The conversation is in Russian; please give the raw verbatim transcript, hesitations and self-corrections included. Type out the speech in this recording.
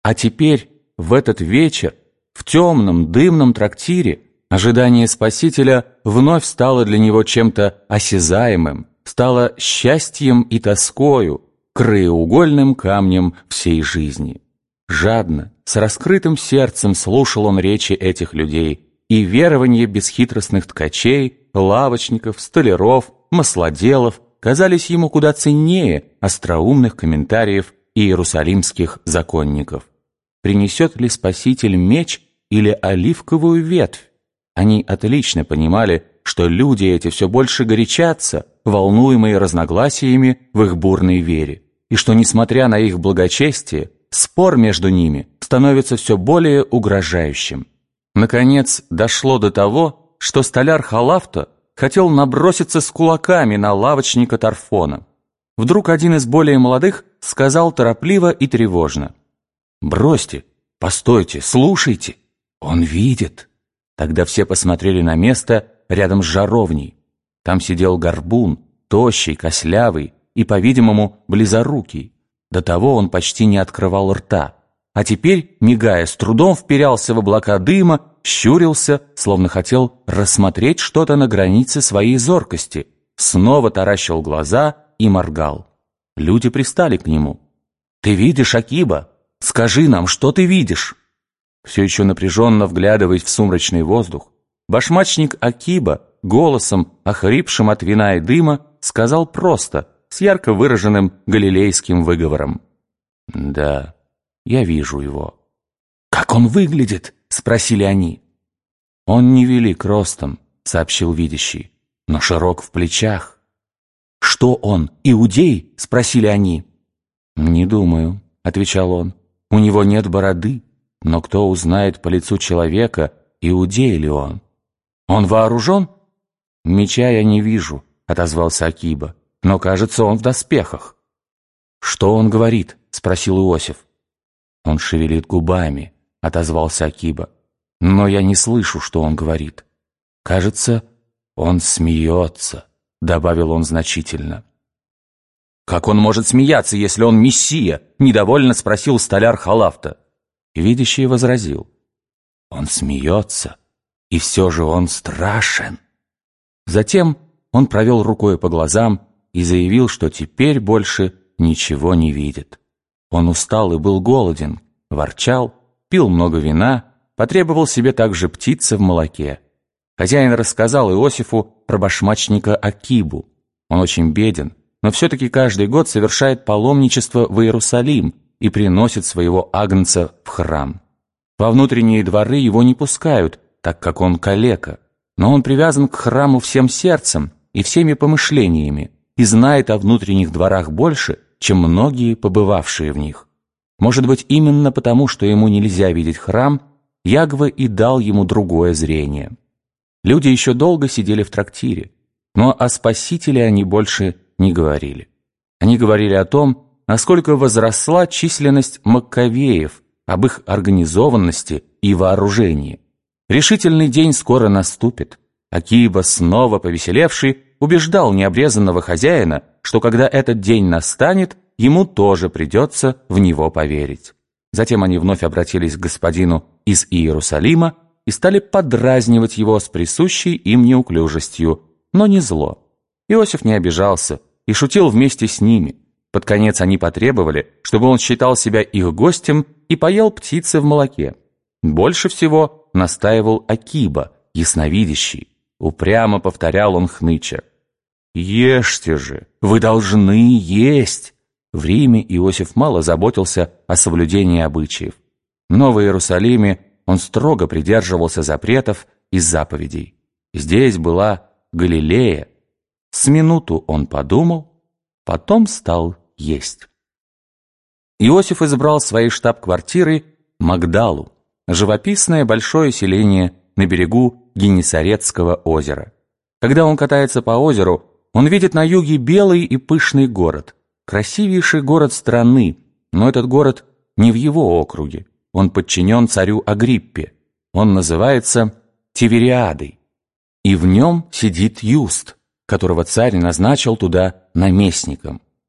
А теперь, в этот вечер, в темном, дымном трактире, ожидание Спасителя вновь стало для него чем-то осязаемым, стало счастьем и тоскою, краеугольным камнем всей жизни. Жадно, с раскрытым сердцем слушал он речи этих людей, и верования бесхитростных ткачей, лавочников, столяров, маслоделов казались ему куда ценнее остроумных комментариев иерусалимских законников. Принесет ли Спаситель меч или оливковую ветвь? Они отлично понимали, что люди эти все больше горячатся, волнуемые разногласиями в их бурной вере, и что, несмотря на их благочестие, спор между ними становится все более угрожающим. Наконец, дошло до того, что столяр Халафта хотел наброситься с кулаками на лавочника Тарфона. Вдруг один из более молодых сказал торопливо и тревожно: «Бросьте, постойте, слушайте, он видит». Тогда все посмотрели на место рядом с жаровней. Там сидел горбун, тощий, костлявый и, по-видимому, близорукий. До того он почти не открывал рта, а теперь, мигая, с трудом вперялся в облака дыма, щурился, словно хотел рассмотреть что-то на границе своей зоркости, снова таращил глаза и моргал. Люди пристали к нему. «Ты видишь, Акиба? Скажи нам, что ты видишь?» Все еще напряженно вглядываясь в сумрачный воздух, башмачник Акиба голосом, охрипшим от вина и дыма, сказал просто, с ярко выраженным галилейским выговором: «Да, я вижу его». «Как он выглядит?» — спросили они. «Он невелик ростом», — сообщил видящий, — «но широк в плечах». «Что он, иудей?» — спросили они. «Не думаю», — отвечал он, — «у него нет бороды, но кто узнает по лицу человека, иудей ли он?» «Он вооружен?» «Меча я не вижу», — отозвался Акиба, — «но, кажется, он в доспехах». «Что он говорит?» — спросил Иосиф. «Он шевелит губами», — отозвался Акиба, — «но я не слышу, что он говорит. Кажется, он смеется», — добавил он значительно. «Как он может смеяться, если он мессия?» — недовольно спросил столяр Халафта. Видящий возразил: «Он смеется, и все же он страшен». Затем он провел рукой по глазам и заявил, что теперь больше ничего не видит. Он устал и был голоден, ворчал, пил много вина, потребовал себе также птицы в молоке. Хозяин рассказал Иосифу про башмачника Акибу. Он очень беден, но все-таки каждый год совершает паломничество в Иерусалим и приносит своего агнца в храм. Во внутренние дворы его не пускают, так как он калека, но он привязан к храму всем сердцем и всеми помышлениями и знает о внутренних дворах больше, чем многие, побывавшие в них. Может быть, именно потому, что ему нельзя видеть храм, Ягва и дал ему другое зрение. Люди еще долго сидели в трактире, но о Спасителе они больше не говорили. Они говорили о том, насколько возросла численность маккавеев, об их организованности и вооружении. Решительный день скоро наступит. Акиба, снова повеселевший, убеждал необрезанного хозяина, что когда этот день настанет, ему тоже придется в него поверить. Затем они вновь обратились к господину из Иерусалима и стали подразнивать его с присущей им неуклюжестью, но не зло. Иосиф не обижался и шутил вместе с ними. Под конец они потребовали, чтобы он считал себя их гостем и поел птицы в молоке. Больше всего настаивал Акиба, ясновидящий. Упрямо повторял он хныча: «Ешьте же, вы должны есть!» В Риме Иосиф мало заботился о соблюдении обычаев. Но в Иерусалиме он строго придерживался запретов и заповедей. Здесь была Галилея. С минуту он подумал, потом стал есть. Иосиф избрал своей штаб-квартирой Магдалу, живописное большое селение на берегу Генесарецкого озера. Когда он катается по озеру, он видит на юге белый и пышный город, красивейший город страны, но этот город не в его округе, он подчинен царю Агриппе, он называется Тивериадой, и в нем сидит Юст, которого царь назначил туда наместником.